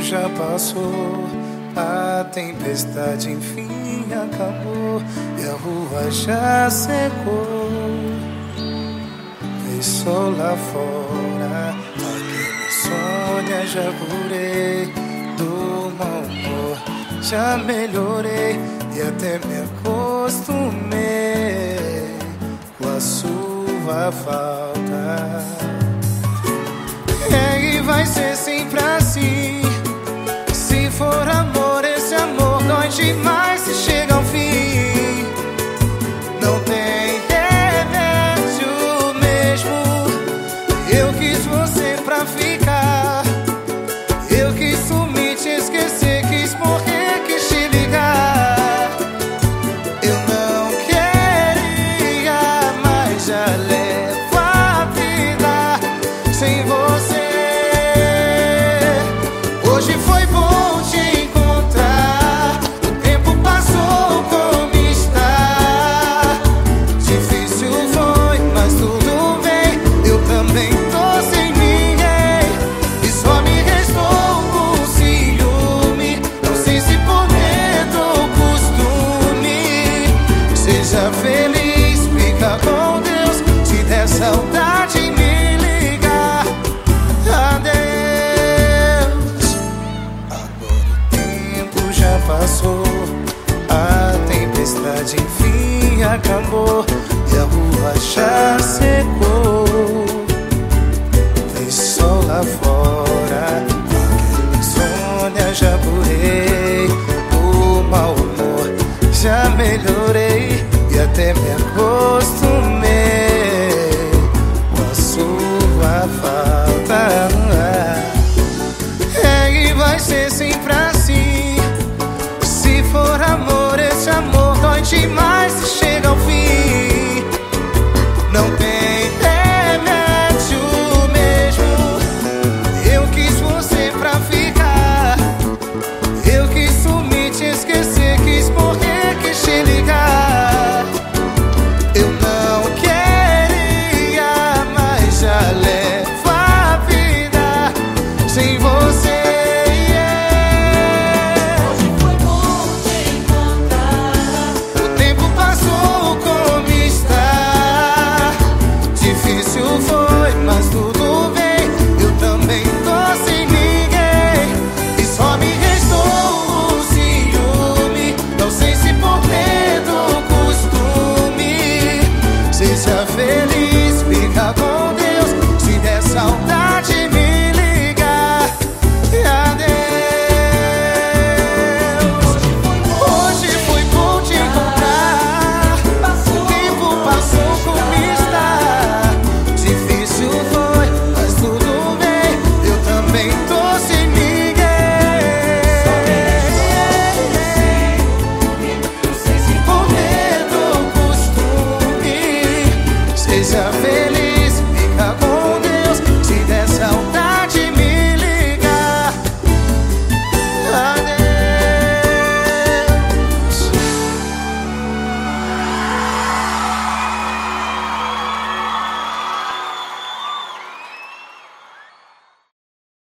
já passou, a tempestade enfim acabou e a rua já secou. Vem sol lá fora, aqui insônia já curei, do mau humor já melhorei e até me acostumei com a sua falta. E vai ser sempre assim. Se for amor, esse amor dói demais se chega ao fim. Não tem remédio mesmo. Eu quis você pra ficar. Eu quis sumir, te esquecer, quis morrer, quis te ligar. Eu não queria, mas já levo a vida sem você. Hoje foi bom te encontrar. O tempo passou como está. Difícil foi, mas tudo bem. Eu também tô sem ninguém e só me restou um ciúme. Não sei se por medo ou costume. Seja feliz, fica com Deus. Se der saudade, me liga. Adeus. Passou, a tempestade enfim acabou e a rua já secou. Vem sol lá fora, aquela insônia já curei, o mau humor já melhorei e até me acostumei com a sua falta. E vai ser sempre assim. Se for amor, esse amor dói demais se chega ao fim. Não tem remédio mesmo. Eu quis você pra ficar. Eu quis sumir, te esquecer, quis morrer, quis te ligar. Eu não queria, mas já levo a vida sem você.